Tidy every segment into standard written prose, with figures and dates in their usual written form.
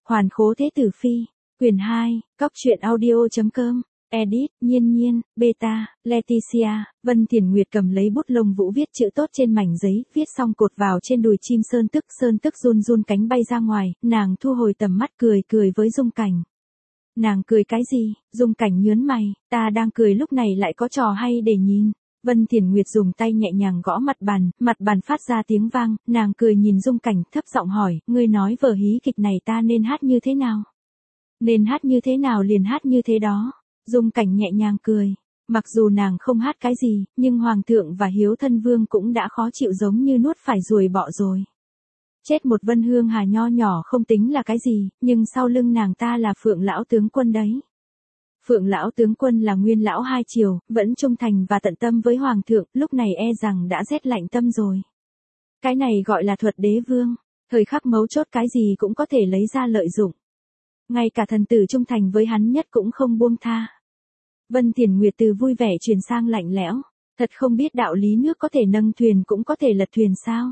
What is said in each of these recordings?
Hoàn khố thế tử phi, quyển 2, cóc truyện audio.com, edit, Nhiên Nhiên, Beta, Leticia. Vân Thiền Nguyệt cầm lấy bút lông vũ viết chữ tốt trên mảnh giấy, viết xong cột vào trên đùi chim sơn tức run run cánh bay ra ngoài, nàng thu hồi tầm mắt cười với Dung Cảnh. Nàng cười cái gì? Dung Cảnh nhớn mày, ta đang cười lúc này lại có trò hay để nhìn. Vân Thiền Nguyệt dùng tay nhẹ nhàng gõ mặt bàn phát ra tiếng vang, nàng cười nhìn Dung Cảnh thấp giọng hỏi, ngươi nói vở hí kịch này ta nên hát như thế nào? Nên hát như thế nào liền hát như thế đó. Dung Cảnh nhẹ nhàng cười. Mặc dù nàng không hát cái gì, nhưng Hoàng thượng và Hiếu Thân Vương cũng đã khó chịu giống như nuốt phải ruồi bọ rồi. Chết một Vân Hương Hà nho nhỏ không tính là cái gì, nhưng sau lưng nàng ta là Phượng lão tướng quân đấy. Phượng lão tướng quân là nguyên lão hai triều, vẫn trung thành và tận tâm với Hoàng thượng, lúc này e rằng đã rét lạnh tâm rồi. Cái này gọi là thuật đế vương, thời khắc mấu chốt cái gì cũng có thể lấy ra lợi dụng. Ngay cả thần tử trung thành với hắn nhất cũng không buông tha. Vân Thiền Nguyệt từ vui vẻ chuyển sang lạnh lẽo, thật không biết đạo lý nước có thể nâng thuyền cũng có thể lật thuyền sao.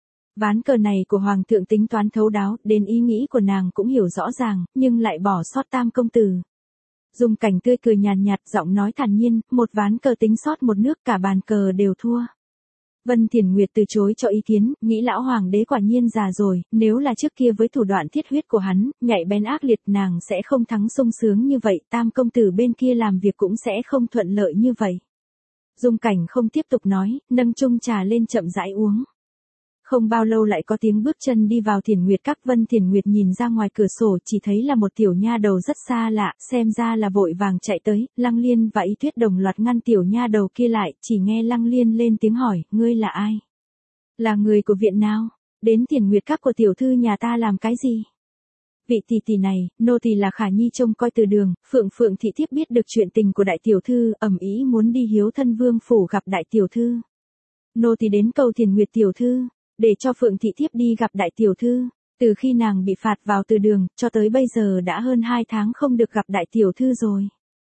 Ván cờ này của Hoàng thượng tính toán thấu đáo, đến ý nghĩ của nàng cũng hiểu rõ ràng, nhưng lại bỏ sót Tam công tử. Dung Cảnh tươi cười nhàn nhạt, giọng nói thản nhiên, một ván cờ tính sót một nước, cả bàn cờ đều thua. Vân Thiền Nguyệt từ chối cho ý kiến, nghĩ lão hoàng đế quả nhiên già rồi, nếu là trước kia với thủ đoạn thiết huyết của hắn, nhạy bén ác liệt, nàng sẽ không thắng sung sướng như vậy, Tam công tử bên kia làm việc cũng sẽ không thuận lợi như vậy. Dung Cảnh không tiếp tục nói, nâng chung trà lên chậm rãi uống. Không bao lâu lại có tiếng bước chân đi vào Thiền Nguyệt các. Vân Thiền Nguyệt nhìn ra ngoài cửa sổ chỉ thấy là một tiểu nha đầu rất xa lạ, xem ra là vội vàng chạy tới, Lăng Liên và Y Tuyết đồng loạt ngăn tiểu nha đầu kia lại, chỉ nghe Lăng Liên lên tiếng hỏi, ngươi là ai? Là người của viện nào? Đến Thiền Nguyệt các của tiểu thư nhà ta làm cái gì? Vị tỷ tỷ này, nô tỳ là Khả Nhi trông coi từ đường, Phượng thị thiếp biết được chuyện tình của đại tiểu thư, ầm ĩ muốn đi Hiếu Thân Vương phủ gặp đại tiểu thư. Nô tỳ đến cầu Thiền Nguyệt tiểu thư, để cho Phượng thị thiếp đi gặp đại tiểu thư. Từ khi nàng bị phạt vào từ đường, cho tới bây giờ đã hơn 2 tháng không được gặp đại tiểu thư rồi.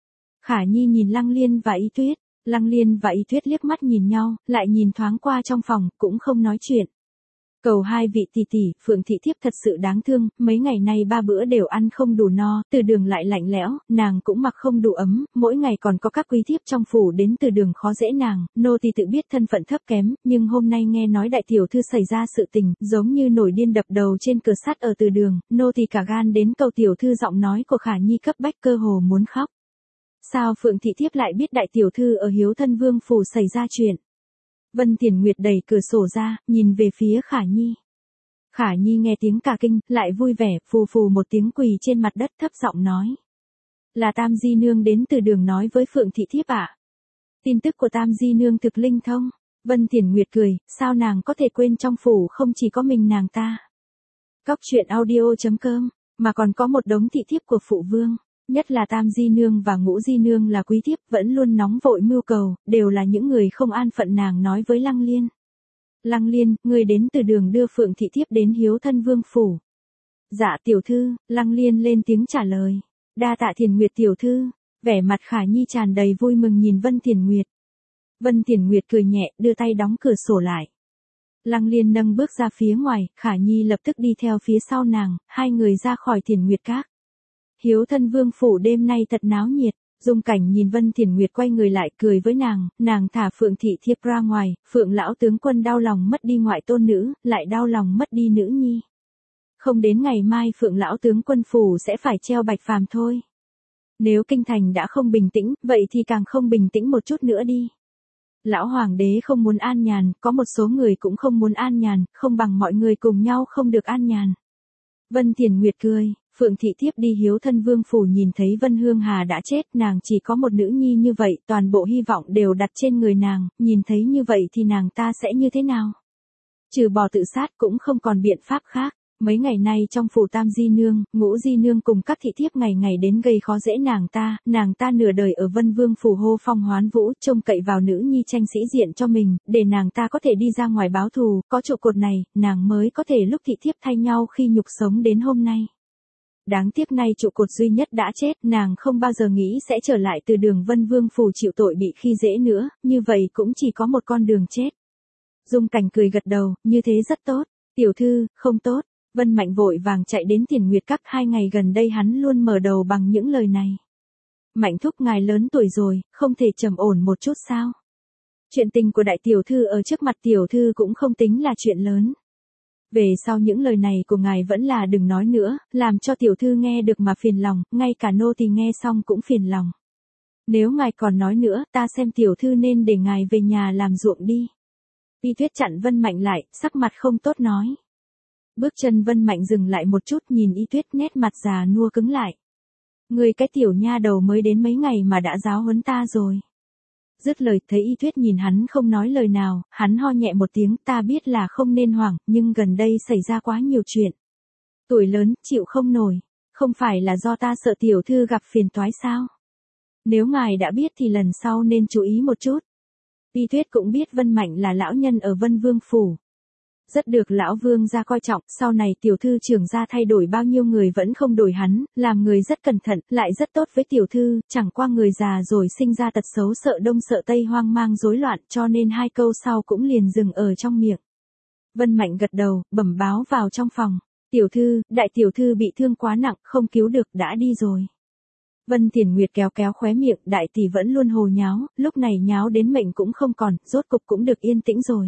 Khả Nhi nhìn Lăng Liên và Y Tuyết, Lăng Liên và Y Tuyết liếc mắt nhìn nhau, lại nhìn thoáng qua trong phòng, cũng không nói chuyện. Cầu hai vị tỷ tỷ, Phượng thị thiếp thật sự đáng thương, mấy ngày nay 3 bữa đều ăn không đủ no, từ đường lại lạnh lẽo, nàng cũng mặc không đủ ấm, mỗi ngày còn có các quý thiếp trong phủ đến từ đường khó dễ nàng, nô tỳ tự biết thân phận thấp kém, nhưng hôm nay nghe nói đại tiểu thư xảy ra sự tình, giống như nổi điên đập đầu trên cửa sắt ở từ đường, nô tỳ cả gan đến cầu tiểu thư. Giọng nói của Khả Nhi cấp bách cơ hồ muốn khóc. Sao Phượng thị thiếp lại biết đại tiểu thư ở Hiếu Thân Vương phủ xảy ra chuyện? Vân Thiền Nguyệt đẩy cửa sổ ra, nhìn về phía Khả Nhi. Khả Nhi nghe tiếng cả kinh, lại vui vẻ, phù một tiếng quỳ trên mặt đất thấp giọng nói. Là Tam Di Nương đến từ đường nói với Phượng thị thiếp ạ. Tin tức của Tam Di Nương thực linh thông. Vân Thiền Nguyệt cười, sao nàng có thể quên trong phủ không chỉ có mình nàng ta. Cóc truyện audio.com, mà còn có một đống thị thiếp của phụ vương. Nhất là Tam Di Nương và Ngũ Di Nương là quý thiếp vẫn luôn nóng vội mưu cầu, đều là những người không an phận. Nàng nói với Lăng Liên. Lăng Liên, người đến từ đường đưa Phượng thị thiếp đến Hiếu Thân Vương phủ. Dạ tiểu thư, Lăng Liên lên tiếng trả lời. Đa tạ Thiền Nguyệt tiểu thư. Vẻ mặt Khả Nhi tràn đầy vui mừng nhìn Vân Thiền Nguyệt. Vân Thiền Nguyệt cười nhẹ, đưa tay đóng cửa sổ lại. Lăng Liên nâng bước ra phía ngoài, Khả Nhi lập tức đi theo phía sau nàng, hai người ra khỏi Thiền Nguyệt các. Hiếu Thân Vương phủ đêm nay thật náo nhiệt. Dung Cảnh nhìn Vân Thiền Nguyệt quay người lại cười với nàng thả Phượng thị thiếp ra ngoài, Phượng lão tướng quân đau lòng mất đi ngoại tôn nữ, lại đau lòng mất đi nữ nhi. Không đến ngày mai Phượng lão tướng quân phủ sẽ phải treo Bạch Phàm thôi. Nếu kinh thành đã không bình tĩnh, vậy thì càng không bình tĩnh một chút nữa đi. Lão hoàng đế không muốn an nhàn, có một số người cũng không muốn an nhàn, không bằng mọi người cùng nhau không được an nhàn. Vân Thiền Nguyệt cười. Phượng thị thiếp đi Hiếu Thân Vương phủ nhìn thấy Vân Hương Hà đã chết, nàng chỉ có một nữ nhi như vậy, toàn bộ hy vọng đều đặt trên người nàng, nhìn thấy như vậy thì nàng ta sẽ như thế nào? Trừ bỏ tự sát cũng không còn biện pháp khác. Mấy ngày nay trong phủ Tam Di Nương, Ngũ Di Nương cùng các thị thiếp ngày ngày đến gây khó dễ nàng ta nửa đời ở Vân Vương phủ hô phong hoán vũ, trông cậy vào nữ nhi tranh sĩ diện cho mình, để nàng ta có thể đi ra ngoài báo thù, có trụ cột này, nàng mới có thể lúc thị thiếp thay nhau khi nhục sống đến hôm nay. Đáng tiếc nay trụ cột duy nhất đã chết, nàng không bao giờ nghĩ sẽ trở lại từ đường Vân Vương phủ chịu tội bị khi dễ nữa, như vậy cũng chỉ có một con đường chết. Dung Cảnh cười gật đầu, như thế rất tốt, tiểu thư, không tốt. Vân Mạnh vội vàng chạy đến Tiền Nguyệt Các, 2 ngày gần đây hắn luôn mở đầu bằng những lời này. Mạnh thúc ngài lớn tuổi rồi, không thể trầm ổn một chút sao? Chuyện tình của đại tiểu thư ở trước mặt tiểu thư cũng không tính là chuyện lớn. Về sau những lời này của ngài vẫn là đừng nói nữa, làm cho tiểu thư nghe được mà phiền lòng, ngay cả nô tỳ nghe xong cũng phiền lòng. Nếu ngài còn nói nữa, ta xem tiểu thư nên để ngài về nhà làm ruộng đi. Y Tuyết chặn Vân Mạnh lại, sắc mặt không tốt nói. Bước chân Vân Mạnh dừng lại một chút, nhìn Y Tuyết, nét mặt già nua cứng lại. Người cái tiểu nha đầu mới đến mấy ngày mà đã giáo huấn ta rồi. Dứt lời, thấy Y Tuyết nhìn hắn không nói lời nào, hắn ho nhẹ một tiếng, ta biết là không nên hoảng, nhưng gần đây xảy ra quá nhiều chuyện. Tuổi lớn, chịu không nổi, không phải là do ta sợ tiểu thư gặp phiền toái sao? Nếu ngài đã biết thì lần sau nên chú ý một chút. Y Tuyết cũng biết Vân Mạnh là lão nhân ở Vân Vương Phủ. Rất được lão vương gia coi trọng, sau này tiểu thư trưởng gia thay đổi bao nhiêu người vẫn không đổi hắn, làm người rất cẩn thận, lại rất tốt với tiểu thư, chẳng qua người già rồi sinh ra tật xấu sợ đông sợ tây hoang mang rối loạn, cho nên 2 câu sau cũng liền dừng ở trong miệng. Vân Mạnh gật đầu, bẩm báo vào trong phòng. Tiểu thư, đại tiểu thư bị thương quá nặng, không cứu được, đã đi rồi. Vân Tiền Nguyệt kéo kéo khóe miệng, đại tỷ vẫn luôn hồ nháo, lúc này nháo đến mệnh cũng không còn, rốt cục cũng được yên tĩnh rồi.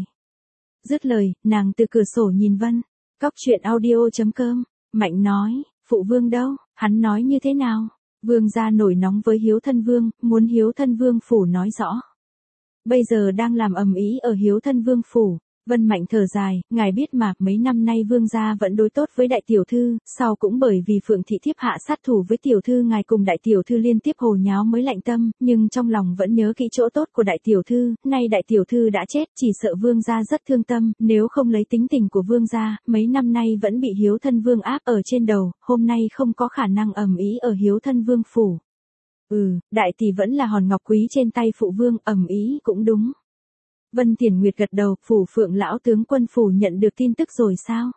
Dứt lời, nàng từ cửa sổ nhìn Vân. Cóc truyện audio.com, Mạnh nói, phụ vương đâu, hắn nói như thế nào? Vương gia nổi nóng với Hiếu Thân Vương, muốn Hiếu Thân Vương Phủ nói rõ. Bây giờ đang làm ầm ĩ ở Hiếu Thân Vương Phủ. Vân Mạnh thở dài, ngài biết mà, mấy năm nay vương gia vẫn đối tốt với đại tiểu thư, sau cũng bởi vì Phượng thị thiếp hạ sát thủ với tiểu thư ngài cùng đại tiểu thư liên tiếp hồ nháo mới lạnh tâm, nhưng trong lòng vẫn nhớ kỹ chỗ tốt của đại tiểu thư, nay đại tiểu thư đã chết, chỉ sợ vương gia rất thương tâm, nếu không lấy tính tình của vương gia, mấy năm nay vẫn bị Hiếu Thân Vương áp ở trên đầu, hôm nay không có khả năng ầm ĩ ở Hiếu Thân Vương Phủ. Đại tỷ vẫn là hòn ngọc quý trên tay phụ vương, ầm ĩ cũng đúng. Vân Tiền Nguyệt gật đầu, phủ Phượng lão tướng quân phủ nhận được tin tức rồi sao?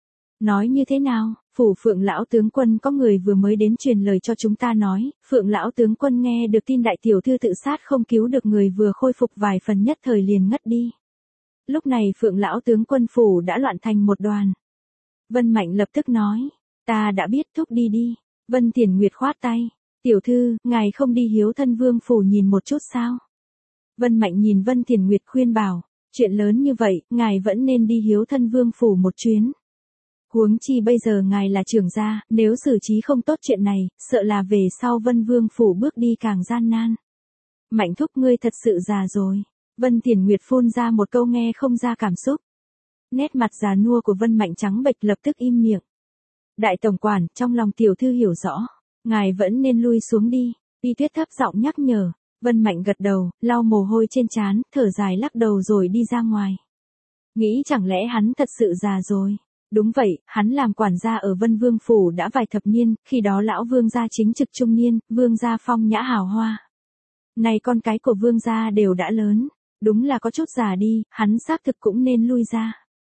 Nói như thế nào? Phủ Phượng lão tướng quân có người vừa mới đến truyền lời cho chúng ta nói, Phượng lão tướng quân nghe được tin đại tiểu thư tự sát không cứu được người vừa khôi phục vài phần nhất thời liền ngất đi. Lúc này Phượng lão tướng quân phủ đã loạn thành một đoàn. Vân Mạnh lập tức nói, ta đã biết, thúc đi đi. Vân Tiền Nguyệt khoát tay, tiểu thư, ngài không đi Hiếu Thân Vương phủ nhìn một chút sao? Vân Mạnh nhìn Vân Tiền Nguyệt khuyên bảo, chuyện lớn như vậy, ngài vẫn nên đi Hiếu Thân Vương phủ một chuyến. Huống chi bây giờ ngài là trưởng gia, nếu xử trí không tốt chuyện này, sợ là về sau Vân Vương phủ bước đi càng gian nan. Mạnh thúc ngươi thật sự già rồi. Vân Tiền Nguyệt phun ra một câu nghe không ra cảm xúc. Nét mặt già nua của Vân Mạnh trắng bệch, lập tức im miệng. Đại tổng quản, trong lòng tiểu thư hiểu rõ, ngài vẫn nên lui xuống đi. Y Tuyết thấp giọng nhắc nhở. Vân Mạnh gật đầu, lau mồ hôi trên trán, thở dài lắc đầu rồi đi ra ngoài. Nghĩ chẳng lẽ hắn thật sự già rồi? Đúng vậy, hắn làm quản gia ở Vân Vương phủ đã vài thập niên, khi đó lão vương gia chính trực trung niên, vương gia phong nhã hào hoa. Này con cái của vương gia đều đã lớn, đúng là có chút già đi, hắn xác thực cũng nên lui ra.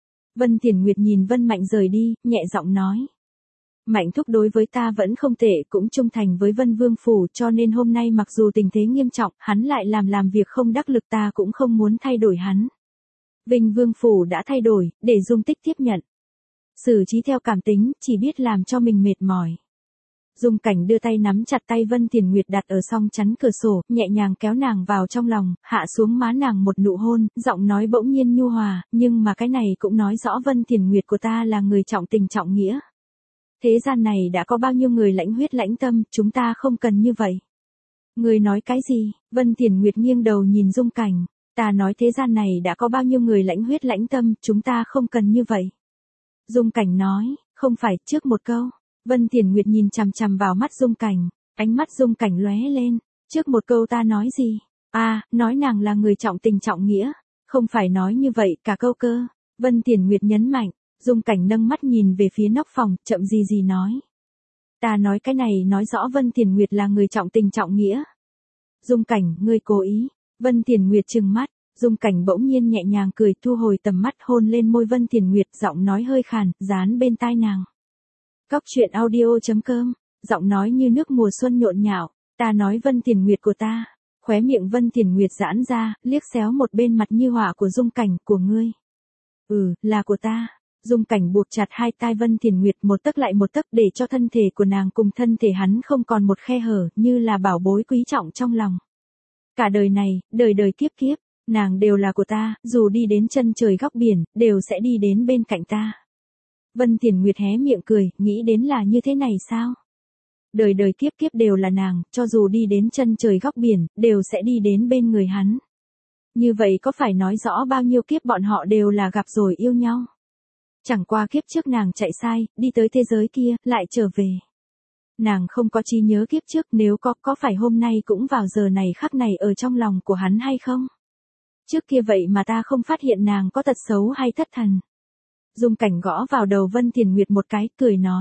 Vân Tiền Nguyệt nhìn Vân Mạnh rời đi, nhẹ giọng nói. Mạnh thúc đối với ta vẫn không tệ, cũng trung thành với Vân Vương phủ, cho nên hôm nay mặc dù tình thế nghiêm trọng, hắn lại làm việc không đắc lực, ta cũng không muốn thay đổi hắn. Vinh Vương phủ đã thay đổi, để Dung Tích tiếp nhận. Xử trí theo cảm tính, chỉ biết làm cho mình mệt mỏi. Dung Cảnh đưa tay nắm chặt tay Vân Tiền Nguyệt đặt ở song chắn cửa sổ, nhẹ nhàng kéo nàng vào trong lòng, hạ xuống má nàng một nụ hôn, giọng nói bỗng nhiên nhu hòa, nhưng mà cái này cũng nói rõ Vân Tiền Nguyệt của ta là người trọng tình trọng nghĩa. Thế gian này đã có bao nhiêu người lãnh huyết lãnh tâm, chúng ta không cần như vậy. Người nói cái gì? Vân Tiền Nguyệt nghiêng đầu nhìn Dung Cảnh. Ta nói thế gian này đã có bao nhiêu người lãnh huyết lãnh tâm, chúng ta không cần như vậy. Dung Cảnh nói, không phải, trước một câu. Vân Tiền Nguyệt nhìn chằm chằm vào mắt Dung Cảnh, ánh mắt Dung Cảnh lóe lên. Trước một câu ta nói gì? Nói nàng là người trọng tình trọng nghĩa. Không phải nói như vậy, cả câu cơ. Vân Tiền Nguyệt nhấn mạnh. Dung Cảnh nâng mắt nhìn về phía nóc phòng, chậm gì nói. Ta nói cái này nói rõ Vân Tiền Nguyệt là người trọng tình trọng nghĩa. Dung Cảnh, ngươi cố ý. Vân Tiền Nguyệt trừng mắt, Dung Cảnh bỗng nhiên nhẹ nhàng cười, thu hồi tầm mắt, hôn lên môi Vân Tiền Nguyệt, giọng nói hơi khàn, dán bên tai nàng. Cóc truyện audio.com, giọng nói như nước mùa xuân nhộn nhạo, ta nói Vân Tiền Nguyệt của ta. Khóe miệng Vân Tiền Nguyệt giãn ra, liếc xéo một bên mặt như họa của Dung Cảnh, của ngươi. Là của ta. Dung Cảnh buộc chặt hai tai Vân Thiền Nguyệt một tấc lại một tấc để cho thân thể của nàng cùng thân thể hắn không còn một khe hở, như là bảo bối quý trọng trong lòng. Cả đời này, đời đời kiếp kiếp, nàng đều là của ta, dù đi đến chân trời góc biển, đều sẽ đi đến bên cạnh ta. Vân Thiền Nguyệt hé miệng cười, nghĩ đến là như thế này sao? Đời đời kiếp kiếp đều là nàng, cho dù đi đến chân trời góc biển, đều sẽ đi đến bên người hắn. Như vậy có phải nói rõ bao nhiêu kiếp bọn họ đều là gặp rồi yêu nhau? Chẳng qua kiếp trước nàng chạy sai, đi tới thế giới kia, lại trở về. Nàng không có trí nhớ kiếp trước, nếu có phải hôm nay cũng vào giờ này khắc này ở trong lòng của hắn hay không? Trước kia vậy mà ta không phát hiện nàng có tật xấu hay thất thần. Dung Cảnh gõ vào đầu Vân Thiền Nguyệt một cái, cười nói.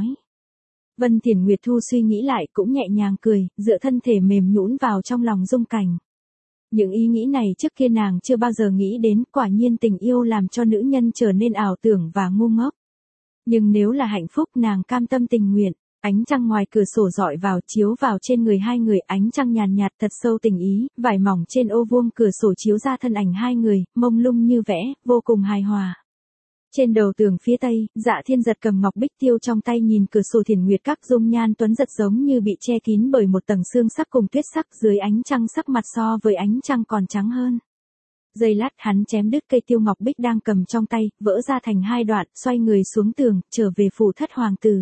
Vân Thiền Nguyệt thu suy nghĩ lại cũng nhẹ nhàng cười, dựa thân thể mềm nhũn vào trong lòng Dung Cảnh. Những ý nghĩ này trước kia nàng chưa bao giờ nghĩ đến, quả nhiên tình yêu làm cho nữ nhân trở nên ảo tưởng và ngu ngốc. Nhưng nếu là hạnh phúc nàng cam tâm tình nguyện. Ánh trăng ngoài cửa sổ rọi vào chiếu vào trên người hai người, ánh trăng nhàn nhạt thật sâu tình ý, vải mỏng trên ô vuông cửa sổ chiếu ra thân ảnh hai người, mông lung như vẽ, vô cùng hài hòa. Trên đầu tường phía tây, Dạ Thiên Giật cầm ngọc bích tiêu trong tay nhìn cửa sổ Thiền Nguyệt các dung nhan tuấn giật giống như bị che kín bởi một tầng xương sắc cùng tuyết sắc, dưới ánh trăng sắc mặt so với ánh trăng còn trắng hơn. Giây lát hắn chém đứt cây tiêu ngọc bích đang cầm trong tay, vỡ ra thành hai đoạn, xoay người xuống tường, trở về phủ thất hoàng tử.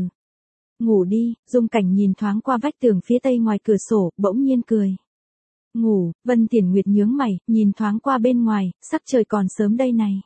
Ngủ đi, Dung Cảnh nhìn thoáng qua vách tường phía tây ngoài cửa sổ, bỗng nhiên cười. Ngủ, Vân Thiền Nguyệt nhướng mày, nhìn thoáng qua bên ngoài, sắc trời còn sớm đây này.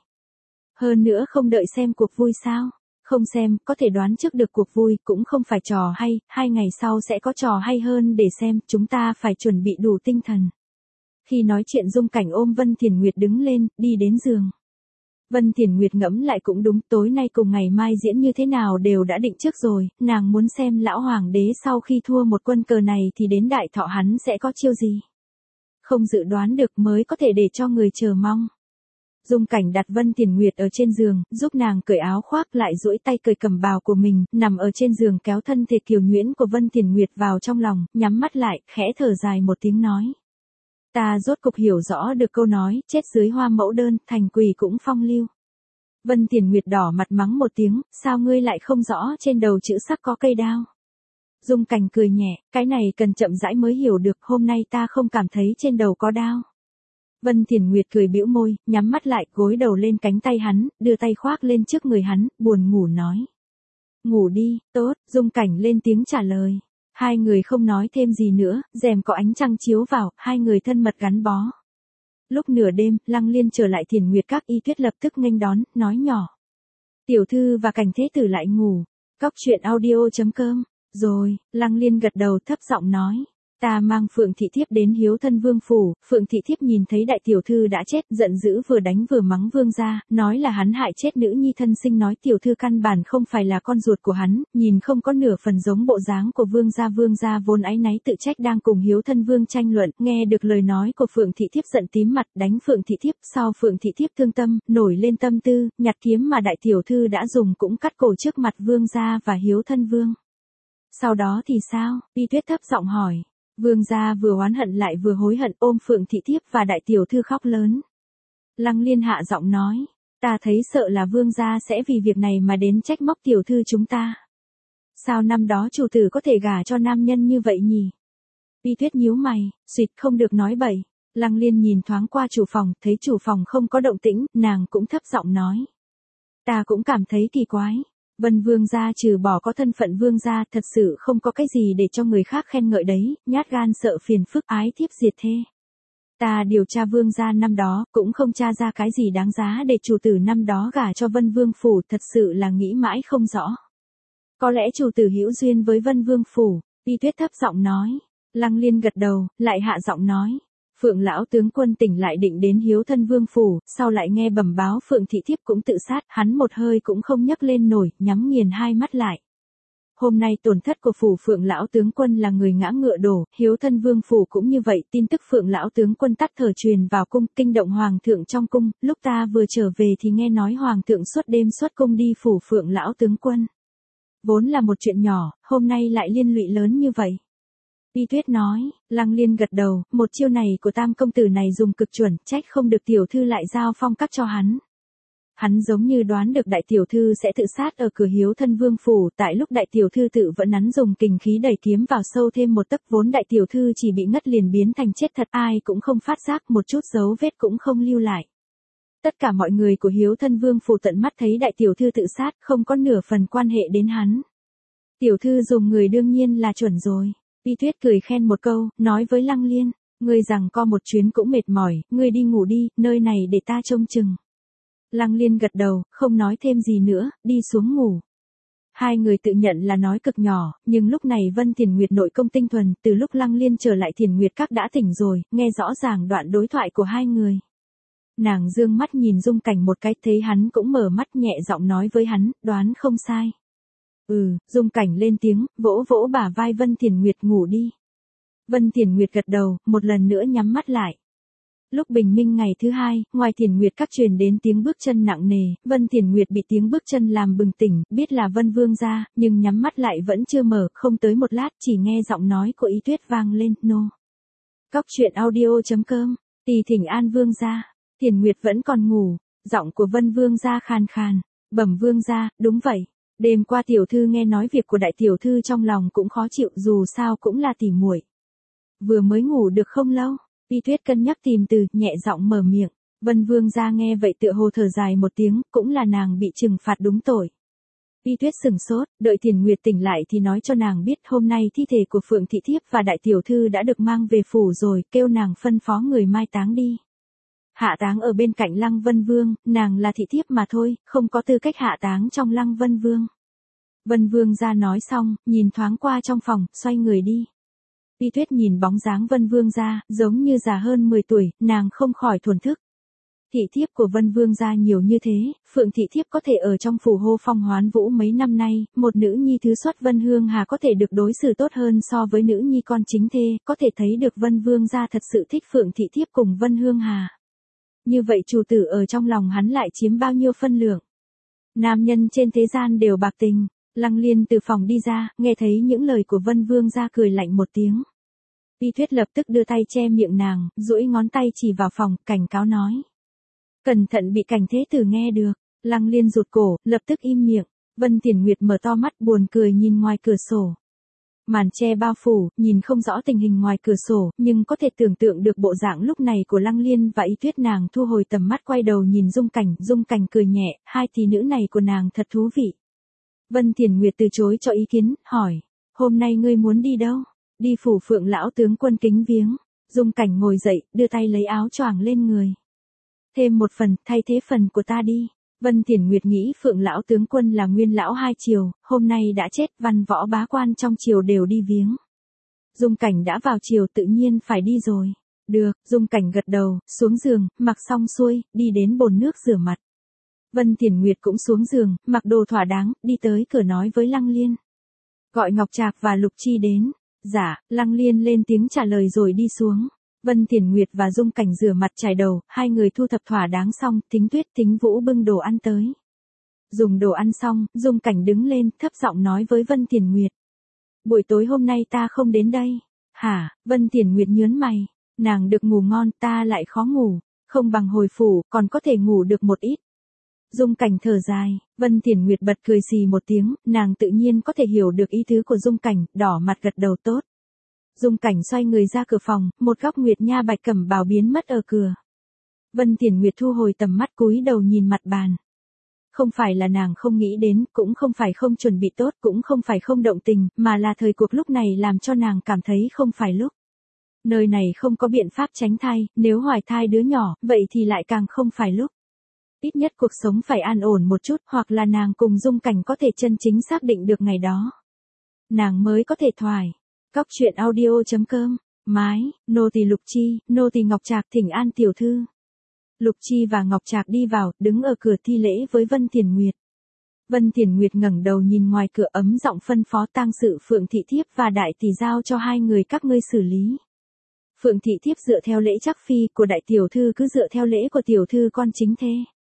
Hơn nữa không đợi xem cuộc vui sao? Không xem, có thể đoán trước được cuộc vui, cũng không phải trò hay, 2 ngày sau sẽ có trò hay hơn để xem, chúng ta phải chuẩn bị đủ tinh thần. Khi nói chuyện Dung Cảnh ôm Vân Thiền Nguyệt đứng lên, đi đến giường. Vân Thiền Nguyệt ngẫm lại cũng đúng, tối nay cùng ngày mai diễn như thế nào đều đã định trước rồi, nàng muốn xem lão hoàng đế sau khi thua một quân cờ này thì đến đại thọ hắn sẽ có chiêu gì. Không dự đoán được mới có thể để cho người chờ mong. Dung Cảnh đặt Vân Thiền Nguyệt ở trên giường, giúp nàng cởi áo khoác lại duỗi tay cởi cẩm bào của mình, nằm ở trên giường kéo thân thể kiều nhuyễn của Vân Thiền Nguyệt vào trong lòng, nhắm mắt lại, khẽ thở dài một tiếng nói. Ta rốt cục hiểu rõ được câu nói, chết dưới hoa mẫu đơn, thành quỷ cũng phong lưu. Vân Thiền Nguyệt đỏ mặt mắng một tiếng, sao ngươi lại không rõ trên đầu chữ sắc có cây đao. Dung Cảnh cười nhẹ, cái này cần chậm rãi mới hiểu được, hôm nay ta không cảm thấy trên đầu có đao. Vân Thiền Nguyệt cười bĩu môi, nhắm mắt lại, gối đầu lên cánh tay hắn, đưa tay khoác lên trước người hắn, buồn ngủ nói. Ngủ đi, tốt, Dung Cảnh lên tiếng trả lời. Hai người không nói thêm gì nữa, rèm có ánh trăng chiếu vào, hai người thân mật gắn bó. Lúc nửa đêm, Lăng Liên trở lại Thiền Nguyệt các, Y Tuyết lập tức nghênh đón, nói nhỏ. Tiểu thư và Cảnh Thế Tử lại ngủ. Cóc truyện audio.com. Rồi, Lăng Liên gật đầu thấp giọng nói. Ta mang Phượng Thị Thiếp đến Hiếu Thân Vương phủ, Phượng Thị Thiếp nhìn thấy đại tiểu thư đã chết, giận dữ vừa đánh vừa mắng vương gia, nói là hắn hại chết nữ nhi thân sinh, nói tiểu thư căn bản không phải là con ruột của hắn, nhìn không có nửa phần giống bộ dáng của vương gia vốn áy náy tự trách đang cùng Hiếu Thân Vương tranh luận, nghe được lời nói của Phượng Thị Thiếp giận tím mặt, đánh Phượng Thị Thiếp, sau Phượng Thị Thiếp thương tâm, nổi lên tâm tư, nhặt kiếm mà đại tiểu thư đã dùng cũng cắt cổ trước mặt vương gia và Hiếu Thân Vương. Sau đó thì sao? Y Tuyết thấp giọng hỏi. Vương gia vừa oán hận lại vừa hối hận, ôm Phượng Thị Thiếp và đại tiểu thư khóc lớn. Lăng Liên hạ giọng nói, ta thấy sợ là vương gia sẽ vì việc này mà đến trách móc tiểu thư chúng ta. Sao năm đó chủ tử có thể gả cho nam nhân như vậy nhỉ? Y Tuyết nhíu mày, suýt không được nói bậy. Lăng Liên nhìn thoáng qua chủ phòng, thấy chủ phòng không có động tĩnh, nàng cũng thấp giọng nói. Ta cũng cảm thấy kỳ quái. Vân vương gia trừ bỏ có thân phận vương gia, thật sự không có cái gì để cho người khác khen ngợi đấy, nhát gan sợ phiền phức, ái thiếp diệt thê. Ta điều tra vương gia năm đó, cũng không tra ra cái gì đáng giá để chủ tử năm đó gả cho Vân Vương phủ, thật sự là nghĩ mãi không rõ. Có lẽ chủ tử hữu duyên với Vân Vương phủ, Y Tuyết thấp giọng nói. Lăng Liên gật đầu, lại hạ giọng nói. Phượng lão tướng quân tỉnh lại định đến Hiếu Thân Vương phủ, sau lại nghe bẩm báo Phượng Thị Thiếp cũng tự sát, hắn một hơi cũng không nhấc lên nổi, nhắm nghiền hai mắt lại. Hôm nay tổn thất của phủ Phượng lão tướng quân là người ngã ngựa đổ, Hiếu Thân Vương phủ cũng như vậy, tin tức Phượng lão tướng quân tắt thở truyền vào cung, kinh động hoàng thượng trong cung, lúc ta vừa trở về thì nghe nói hoàng thượng suốt đêm xuất cung đi phủ Phượng lão tướng quân. Vốn là một chuyện nhỏ, hôm nay lại liên lụy lớn như vậy. Y Tuyết nói, Lăng Liên gật đầu, một chiêu này của tam công tử này dùng cực chuẩn, trách không được tiểu thư lại giao phong các cho hắn. Hắn giống như đoán được đại tiểu thư sẽ tự sát ở cửa Hiếu Thân Vương phủ, tại lúc đại tiểu thư tự vẫn nắn dùng kình khí đẩy kiếm vào sâu thêm một tấc, vốn đại tiểu thư chỉ bị ngất liền biến thành chết thật, ai cũng không phát giác, một chút dấu vết cũng không lưu lại. Tất cả mọi người của Hiếu Thân Vương phủ tận mắt thấy đại tiểu thư tự sát, không có nửa phần quan hệ đến hắn. Tiểu thư dùng người đương nhiên là chuẩn rồi. Vi Tuyết cười khen một câu, nói với Lăng Liên, ngươi rằng co một chuyến cũng mệt mỏi, ngươi đi ngủ đi, nơi này để ta trông chừng. Lăng Liên gật đầu, không nói thêm gì nữa, đi xuống ngủ. Hai người tự nhận là nói cực nhỏ, nhưng lúc này Vân Thiền Nguyệt nội công tinh thuần, từ lúc Lăng Liên trở lại Thiền Nguyệt Các đã tỉnh rồi, nghe rõ ràng đoạn đối thoại của hai người. Nàng dương mắt nhìn Dung Cảnh một cái, thấy hắn cũng mở mắt, nhẹ giọng nói với hắn, đoán không sai. Dung Cảnh lên tiếng, vỗ vỗ bả vai Vân Thiền Nguyệt, ngủ đi. Vân Thiền Nguyệt gật đầu, một lần nữa nhắm mắt lại. Lúc bình minh ngày thứ hai, ngoài Thiền Nguyệt Các truyền đến tiếng bước chân nặng nề, Vân Thiền Nguyệt bị tiếng bước chân làm bừng tỉnh, biết là Vân Vương gia, nhưng nhắm mắt lại vẫn chưa mở, không tới một lát chỉ nghe giọng nói của Y Tuyết vang lên, nô. Cóc truyện audio.com, tỳ thỉnh an Vương gia. Thiền Nguyệt vẫn còn ngủ, giọng của Vân Vương gia khàn khàn, bẩm Vương gia, đúng vậy. Đêm qua tiểu thư nghe nói việc của đại tiểu thư trong lòng cũng khó chịu, dù sao cũng là tỉ muội. Vừa mới ngủ được không lâu, Y Tuyết cân nhắc tìm từ, nhẹ giọng mở miệng. Vân Vương gia nghe vậy tựa hồ thở dài một tiếng, cũng là nàng bị trừng phạt đúng tội. Y Tuyết sừng sốt, đợi Thiền Nguyệt tỉnh lại thì nói cho nàng biết hôm nay thi thể của Phượng Thị Thiếp và đại tiểu thư đã được mang về phủ rồi, kêu nàng phân phó người mai táng đi. Hạ táng ở bên cạnh Lăng Vân Vương, nàng là thị thiếp mà thôi, không có tư cách hạ táng trong Lăng Vân Vương. Vân Vương gia nói xong, nhìn thoáng qua trong phòng, xoay người đi. Y Tuyết nhìn bóng dáng Vân Vương gia, giống như già hơn 10 tuổi, nàng không khỏi thổn thức. Thị thiếp của Vân Vương gia nhiều như thế, Phượng thị thiếp có thể ở trong phủ hô phong hoán vũ mấy năm nay, một nữ nhi thứ xuất Vân Hương Hà có thể được đối xử tốt hơn so với nữ nhi con chính thê, có thể thấy được Vân Vương gia thật sự thích Phượng thị thiếp cùng Vân Hương Hà. Như vậy chủ tử ở trong lòng hắn lại chiếm bao nhiêu phân lượng? Nam nhân trên thế gian đều bạc tình. Lăng Liên từ phòng đi ra, nghe thấy những lời của Vân Vương gia cười lạnh một tiếng. Y Tuyết lập tức đưa tay che miệng nàng, duỗi ngón tay chỉ vào phòng, cảnh cáo nói. Cẩn thận bị Cảnh thế tử nghe được. Lăng Liên rụt cổ, lập tức im miệng. Vân Thiền Nguyệt mở to mắt buồn cười nhìn ngoài cửa sổ. Màn che bao phủ, nhìn không rõ tình hình ngoài cửa sổ, nhưng có thể tưởng tượng được bộ dạng lúc này của Lăng Liên và Y Tuyết. Nàng thu hồi tầm mắt quay đầu nhìn Dung Cảnh cười nhẹ, hai tỷ nữ này của nàng thật thú vị. Vân Thiền Nguyệt từ chối cho ý kiến, hỏi, hôm nay ngươi muốn đi đâu? Đi phủ Phượng lão tướng quân kính viếng. Dung Cảnh ngồi dậy, đưa tay lấy áo choàng lên người. Thêm một phần, thay thế phần của ta đi. Vân Thiền Nguyệt nghĩ Phượng lão tướng quân là nguyên lão hai triều, hôm nay đã chết, văn võ bá quan trong triều đều đi viếng. Dung Cảnh đã vào triều tự nhiên phải đi rồi. Được, Dung Cảnh gật đầu, xuống giường, mặc xong xuôi, đi đến bồn nước rửa mặt. Vân Thiền Nguyệt cũng xuống giường, mặc đồ thỏa đáng, đi tới cửa nói với Lăng Liên. Gọi Ngọc Trạc và Lục Chi đến. Dạ, Lăng Liên lên tiếng trả lời rồi đi xuống. Vân Thiền Nguyệt và Dung Cảnh rửa mặt chải đầu, hai người thu thập thỏa đáng xong, Thính Tuyết Thính Vũ bưng đồ ăn tới. Dùng đồ ăn xong, Dung Cảnh đứng lên, thấp giọng nói với Vân Thiền Nguyệt. Buổi tối hôm nay ta không đến đây. Hả? Vân Thiền Nguyệt nhớn mày. Nàng được ngủ ngon, ta lại khó ngủ. Không bằng hồi phủ, còn có thể ngủ được một ít. Dung Cảnh thở dài, Vân Thiền Nguyệt bật cười xì một tiếng, nàng tự nhiên có thể hiểu được ý tứ của Dung Cảnh, đỏ mặt gật đầu tốt. Dung Cảnh xoay người ra cửa phòng, một góc Nguyệt Nha bạch cẩm bào biến mất ở cửa. Vân Thiền Nguyệt thu hồi tầm mắt cúi đầu nhìn mặt bàn. Không phải là nàng không nghĩ đến, cũng không phải không chuẩn bị tốt, cũng không phải không động tình, mà là thời cuộc lúc này làm cho nàng cảm thấy không phải lúc. Nơi này không có biện pháp tránh thai, nếu hoài thai đứa nhỏ, vậy thì lại càng không phải lúc. Ít nhất cuộc sống phải an ổn một chút, hoặc là nàng cùng Dung Cảnh có thể chân chính xác định được ngày đó. Nàng mới có thể thoải. Cóc truyện audio.com, mái, nô tỳ Lục Chi, nô tỳ Ngọc Trạc thỉnh an tiểu thư. Lục Chi và Ngọc Trạc đi vào, đứng ở cửa thi lễ với Vân Thiền Nguyệt. Vân Thiền Nguyệt ngẩng đầu nhìn ngoài cửa, ấm giọng phân phó tang sự Phượng thị thiếp và đại tỷ giao cho hai người các ngươi xử lý. Phượng thị thiếp dựa theo lễ chắc phi, của đại tiểu thư cứ dựa theo lễ của tiểu thư con chính thê.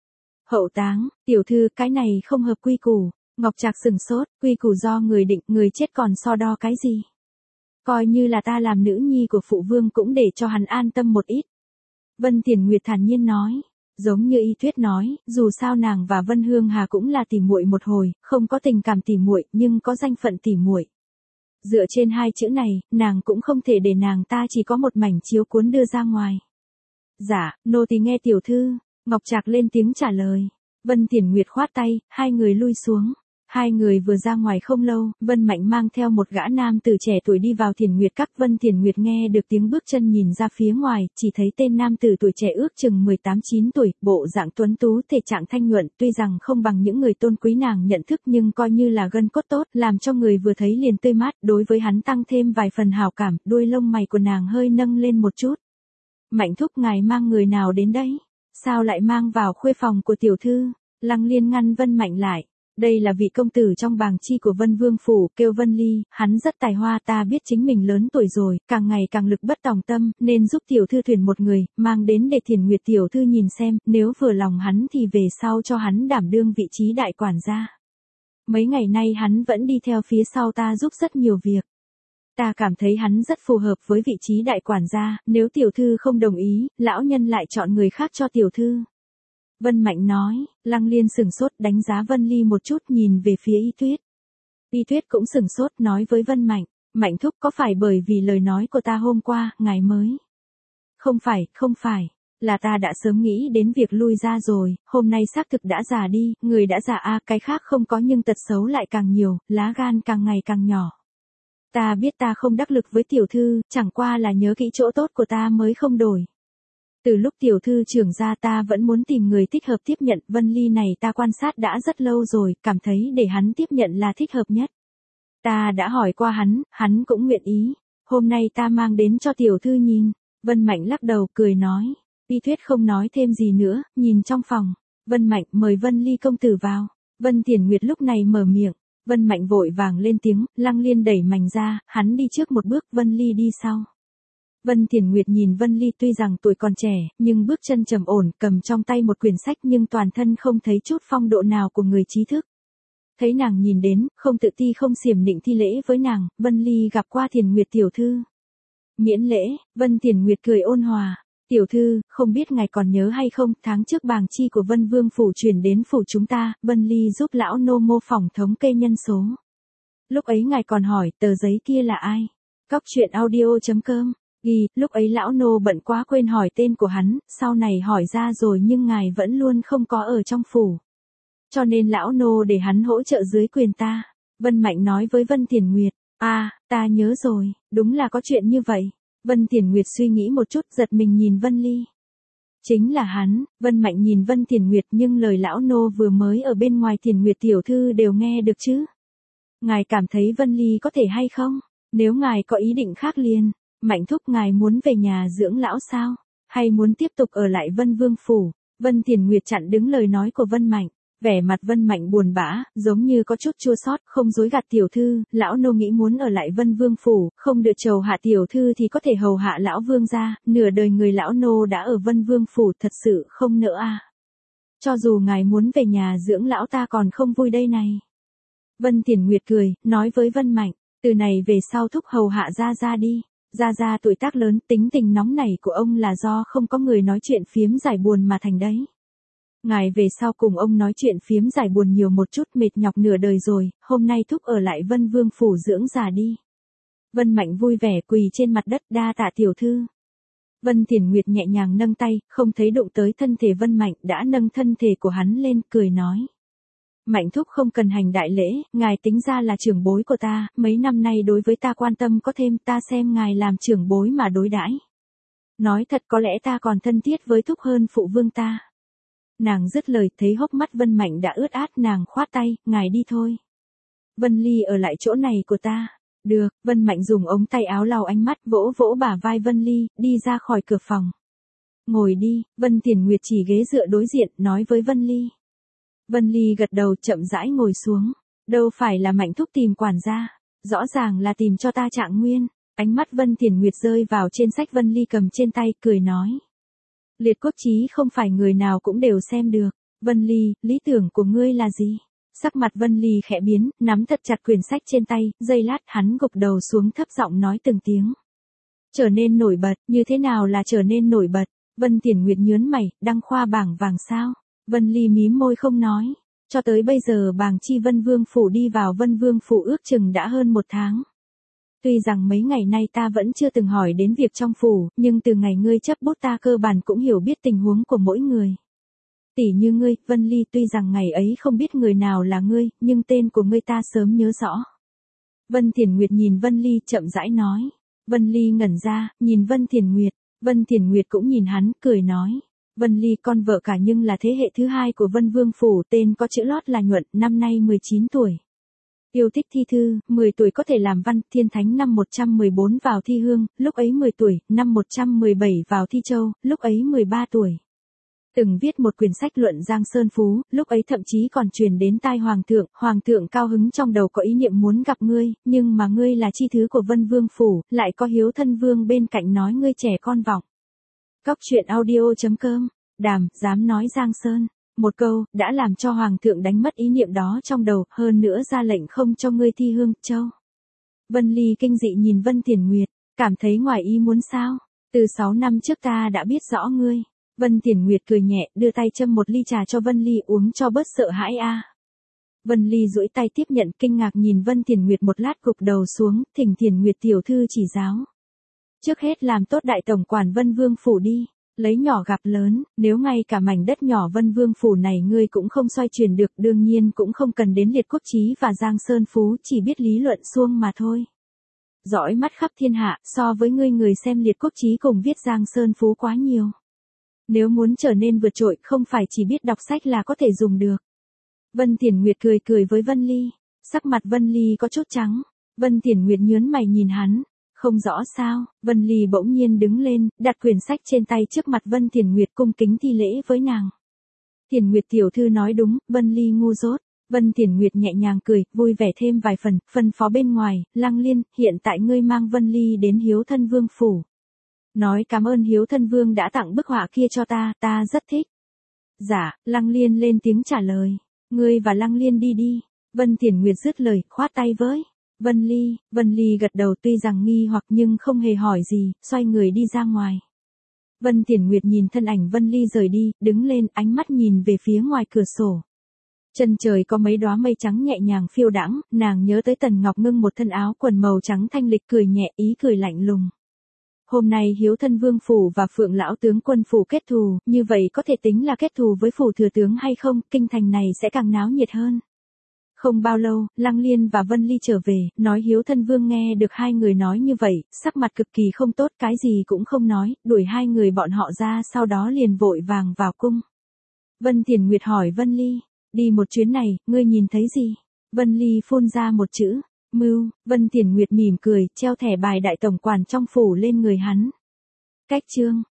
Hậu táng, tiểu thư, cái này không hợp quy củ. Ngọc Trạc sừng sốt, quy củ do người định, người chết còn so đo cái gì? Coi như là ta làm nữ nhi của phụ vương cũng để cho hắn an tâm một ít. Vân Thiền Nguyệt thản nhiên nói, Giống như Y Tuyết nói, dù sao nàng và Vân Hương Hà cũng là tỉ muội một hồi, không có tình cảm tỉ muội, nhưng có danh phận tỉ muội. Dựa trên hai chữ này, nàng cũng không thể để nàng ta chỉ có một mảnh chiếu cuốn đưa ra ngoài. Dạ, nô tỳ nghe tiểu thư. Ngọc Trạc lên tiếng trả lời. Vân Tiền Nguyệt khoát tay, hai người lui xuống. Hai người vừa ra ngoài không lâu, Vân Mạnh mang theo một gã nam tử trẻ tuổi đi vào Thiền Nguyệt Các. Vân Tiền Nguyệt nghe được tiếng bước chân nhìn ra phía ngoài, chỉ thấy tên nam tử tuổi trẻ ước chừng 18-19 tuổi, bộ dạng tuấn tú thể trạng thanh nhuận, tuy rằng không bằng những người tôn quý nàng nhận thức nhưng coi như là gân cốt tốt, làm cho người vừa thấy liền tươi mát, đối với hắn tăng thêm vài phần hảo cảm, đuôi lông mày của nàng hơi nâng lên một chút. Mạnh thúc, ngài mang người nào đến đây? Sao lại mang vào khuê phòng của tiểu thư? Lăng Liên ngăn Vân Mạnh lại. Đây là vị công tử trong bàng chi của Vân Vương Phủ, kêu Vân Ly, hắn rất tài hoa, ta biết chính mình lớn tuổi rồi, càng ngày càng lực bất tòng tâm, nên giúp tiểu thư tuyển một người, mang đến để Thiền Nguyệt tiểu thư nhìn xem, nếu vừa lòng hắn thì về sau cho hắn đảm đương vị trí đại quản gia. Mấy ngày nay hắn vẫn đi theo phía sau ta giúp rất nhiều việc. Ta cảm thấy hắn rất phù hợp với vị trí đại quản gia, nếu tiểu thư không đồng ý, lão nhân lại chọn người khác cho tiểu thư. Vân Mạnh nói. Lăng Liên sửng sốt đánh giá Vân Ly một chút, nhìn về phía Y Tuyết. Y Tuyết cũng sửng sốt nói với Vân Mạnh, Mạnh thúc, có phải bởi vì lời nói của ta hôm qua, ngài mới? Không phải, là ta đã sớm nghĩ đến việc lui ra rồi, hôm nay xác thực đã già đi, người đã già cái khác không có nhưng tật xấu lại càng nhiều, lá gan càng ngày càng nhỏ. Ta biết ta không đắc lực với tiểu thư, chẳng qua là nhớ kỹ chỗ tốt của ta mới không đổi. Từ lúc tiểu thư trưởng ra ta vẫn muốn tìm người thích hợp tiếp nhận, Vân Ly này ta quan sát đã rất lâu rồi, cảm thấy để hắn tiếp nhận là thích hợp nhất. Ta đã hỏi qua hắn cũng nguyện ý, hôm nay ta mang đến cho tiểu thư nhìn. Vân Mạnh lắc đầu cười nói. Y Tuyết không nói thêm gì nữa, nhìn trong phòng. Vân Mạnh, mời Vân Ly công tử vào. Vân Tiền Nguyệt lúc này mở miệng. Vân Mạnh vội vàng lên tiếng, Lăng Liên đẩy mành ra, hắn đi trước một bước, Vân Ly đi sau. Vân Tiền Nguyệt nhìn Vân Ly tuy rằng tuổi còn trẻ, nhưng bước chân trầm ổn, cầm trong tay một quyển sách nhưng toàn thân không thấy chút phong độ nào của người trí thức. Thấy nàng nhìn đến, không tự ti không xiểm nịnh thi lễ với nàng, Vân Ly gặp qua Tiền Nguyệt tiểu thư. Miễn lễ, Vân Tiền Nguyệt cười ôn hòa. Tiểu thư, không biết ngài còn nhớ hay không, tháng trước bàng chi của Vân Vương Phủ chuyển đến phủ chúng ta, Vân Ly giúp lão nô mô phỏng thống kê nhân số. Lúc ấy ngài còn hỏi, tờ giấy kia là ai? Cóc truyện audio.com. Ghi, lúc ấy lão nô bận quá quên hỏi tên của hắn, sau này hỏi ra rồi nhưng ngài vẫn luôn không có ở trong phủ. Cho nên lão nô để hắn hỗ trợ dưới quyền ta. Vân Mạnh nói với Vân Tiền Nguyệt. Ta nhớ rồi, đúng là có chuyện như vậy. Vân Tiền Nguyệt suy nghĩ một chút, giật mình nhìn Vân Ly. Chính là hắn. Vân Mạnh nhìn Vân Tiền Nguyệt, nhưng lời lão nô vừa mới ở bên ngoài Tiền Nguyệt tiểu thư đều nghe được chứ. Ngài cảm thấy Vân Ly có thể hay không? Nếu ngài có ý định khác liền. Mạnh thúc, ngài muốn về nhà dưỡng lão sao? Hay muốn tiếp tục ở lại Vân Vương Phủ? Vân Tiền Nguyệt chặn đứng lời nói của Vân Mạnh. Vẻ mặt Vân Mạnh buồn bã, giống như có chút chua xót, không dối gạt tiểu thư, lão nô nghĩ muốn ở lại Vân Vương Phủ, không được trầu hạ tiểu thư thì có thể hầu hạ lão vương gia, nửa đời người lão nô đã ở Vân Vương Phủ, thật sự không nỡ Cho dù ngài muốn về nhà dưỡng lão ta còn không vui đây này. Vân Tiền Nguyệt cười, nói với Vân Mạnh, từ này về sau thúc hầu hạ ra đi. Ra tuổi tác lớn, tính tình nóng nảy của ông là do không có người nói chuyện phiếm giải buồn mà thành đấy. Ngài về sau cùng ông nói chuyện phiếm giải buồn nhiều một chút, mệt nhọc nửa đời rồi, hôm nay thúc ở lại Vân Vương Phủ dưỡng già đi. Vân Mạnh vui vẻ quỳ trên mặt đất, đa tạ tiểu thư. Vân Tiền Nguyệt nhẹ nhàng nâng tay, không thấy đụng tới thân thể Vân Mạnh, đã nâng thân thể của hắn lên, cười nói. Mạnh thúc không cần hành đại lễ, ngài tính ra là trưởng bối của ta, mấy năm nay đối với ta quan tâm có thêm, ta xem ngài làm trưởng bối mà đối đãi. Nói thật, có lẽ ta còn thân thiết với thúc hơn phụ vương ta. Nàng dứt lời, thấy hốc mắt Vân Mạnh đã ướt át, nàng khoát tay, ngài đi thôi. Vân Ly ở lại chỗ này của ta. Được. Vân Mạnh dùng ống tay áo lau ánh mắt, vỗ vỗ bả vai Vân Ly, đi ra khỏi cửa phòng. Ngồi đi. Vân Tiền Nguyệt chỉ ghế dựa đối diện, nói với Vân Ly. Vân Ly gật đầu, chậm rãi ngồi xuống. Đâu phải là Mạnh thúc tìm quản gia, rõ ràng là tìm cho ta Trạng Nguyên. Ánh mắt Vân Tiền Nguyệt rơi vào trên sách Vân Ly cầm trên tay, cười nói. Liệt cốt chí không phải người nào cũng đều xem được. Vân Ly, lý tưởng của ngươi là gì? Sắc mặt Vân Ly khẽ biến, nắm thật chặt quyển sách trên tay, giây lát hắn gục đầu xuống, thấp giọng nói từng tiếng. Trở nên nổi bật, như thế nào là trở nên nổi bật? Vân Thiển Nguyệt nhớn mày, đăng khoa bảng vàng sao? Vân Ly mím môi không nói. Cho tới bây giờ bảng chi Vân Vương Phủ đi vào Vân Vương Phủ ước chừng đã hơn 1 tháng. Tuy rằng mấy ngày nay ta vẫn chưa từng hỏi đến việc trong phủ, nhưng từ ngày ngươi chấp bút ta cơ bản cũng hiểu biết tình huống của mỗi người. Tỷ như ngươi, Vân Ly, tuy rằng ngày ấy không biết người nào là ngươi, nhưng tên của ngươi ta sớm nhớ rõ. Vân Thiển Nguyệt nhìn Vân Ly chậm rãi nói. Vân Ly ngẩn ra, nhìn Vân Thiển Nguyệt. Vân Thiển Nguyệt cũng nhìn hắn, cười nói. Vân Ly con vợ cả nhưng là thế hệ thứ 2 của Vân Vương Phủ, tên có chữ lót là Nhuận, năm nay 19 tuổi. Yêu thích thi thư, 10 tuổi có thể làm văn, thiên thánh năm 114 vào thi hương, lúc ấy 10 tuổi, năm 117 vào thi châu, lúc ấy 13 tuổi. Từng viết một quyển sách luận Giang Sơn Phú, lúc ấy thậm chí còn truyền đến tai Hoàng thượng cao hứng trong đầu có ý niệm muốn gặp ngươi, nhưng mà ngươi là chi thứ của Vân Vương Phủ, lại có Hiếu Thân Vương bên cạnh nói ngươi trẻ con vọng. Cóc truyện audio.com, Đàm, dám nói Giang Sơn. Một câu, đã làm cho Hoàng thượng đánh mất ý niệm đó trong đầu, hơn nữa ra lệnh không cho ngươi thi hương, châu. Vân Ly kinh dị nhìn Vân Thiển Nguyệt, cảm thấy ngoài ý muốn sao? Từ 6 năm trước ta đã biết rõ ngươi. Vân Thiển Nguyệt cười nhẹ, đưa tay châm một ly trà cho Vân Ly uống cho bớt sợ hãi a. Vân Ly duỗi tay tiếp nhận, kinh ngạc nhìn Vân Thiển Nguyệt một lát, gục đầu xuống, thỉnh Thiển Nguyệt tiểu thư chỉ giáo. Trước hết làm tốt đại tổng quản Vân Vương Phủ đi. Lấy nhỏ gặp lớn, nếu ngay cả mảnh đất nhỏ Vân Vương Phủ này ngươi cũng không xoay chuyển được, đương nhiên cũng không cần đến Liệt Quốc Chí và Giang Sơn Phú, chỉ biết lý luận suông mà thôi. Dõi mắt khắp thiên hạ, so với ngươi người xem Liệt Quốc Chí cùng viết Giang Sơn Phú quá nhiều. Nếu muốn trở nên vượt trội, không phải chỉ biết đọc sách là có thể dùng được. Vân Thiển Nguyệt cười cười với Vân Ly, sắc mặt Vân Ly có chút trắng. Vân Thiển Nguyệt nhớn mày nhìn hắn. Không rõ sao, Vân Ly bỗng nhiên đứng lên, đặt quyển sách trên tay trước mặt Vân Thiển Nguyệt, cung kính thi lễ với nàng. Thiển Nguyệt tiểu thư nói đúng, Vân Ly ngu dốt. Vân Thiển Nguyệt nhẹ nhàng cười, vui vẻ thêm vài phần, phân phó bên ngoài, Lăng Liên, hiện tại ngươi mang Vân Ly đến Hiếu Thân Vương Phủ. Nói cảm ơn Hiếu Thân Vương đã tặng bức họa kia cho ta, ta rất thích. Dạ, Lăng Liên lên tiếng trả lời, ngươi và Lăng Liên đi đi. Vân Thiển Nguyệt dứt lời, khoát tay với. Vân Ly gật đầu, tuy rằng nghi hoặc nhưng không hề hỏi gì, xoay người đi ra ngoài. Vân Thiển Nguyệt nhìn thân ảnh Vân Ly rời đi, đứng lên, ánh mắt nhìn về phía ngoài cửa sổ. Chân trời có mấy đóa mây trắng nhẹ nhàng phiêu đãng, nàng nhớ tới Tần Ngọc Ngưng một thân áo quần màu trắng thanh lịch, cười nhẹ, ý cười lạnh lùng. Hôm nay Hiếu Thân Vương Phủ và Phượng Lão Tướng Quân Phủ kết thù, như vậy có thể tính là kết thù với Phủ Thừa Tướng hay không, kinh thành này sẽ càng náo nhiệt hơn. Không bao lâu, Lăng Liên và Vân Ly trở về, nói Hiếu Thân Vương nghe được hai người nói như vậy, sắc mặt cực kỳ không tốt, cái gì cũng không nói, đuổi hai người bọn họ ra, sau đó liền vội vàng vào cung. Vân Thiển Nguyệt hỏi Vân Ly, đi một chuyến này, ngươi nhìn thấy gì? Vân Ly phun ra một chữ, mưu. Vân Thiển Nguyệt mỉm cười, treo thẻ bài đại tổng quản trong phủ lên người hắn. Cách chương.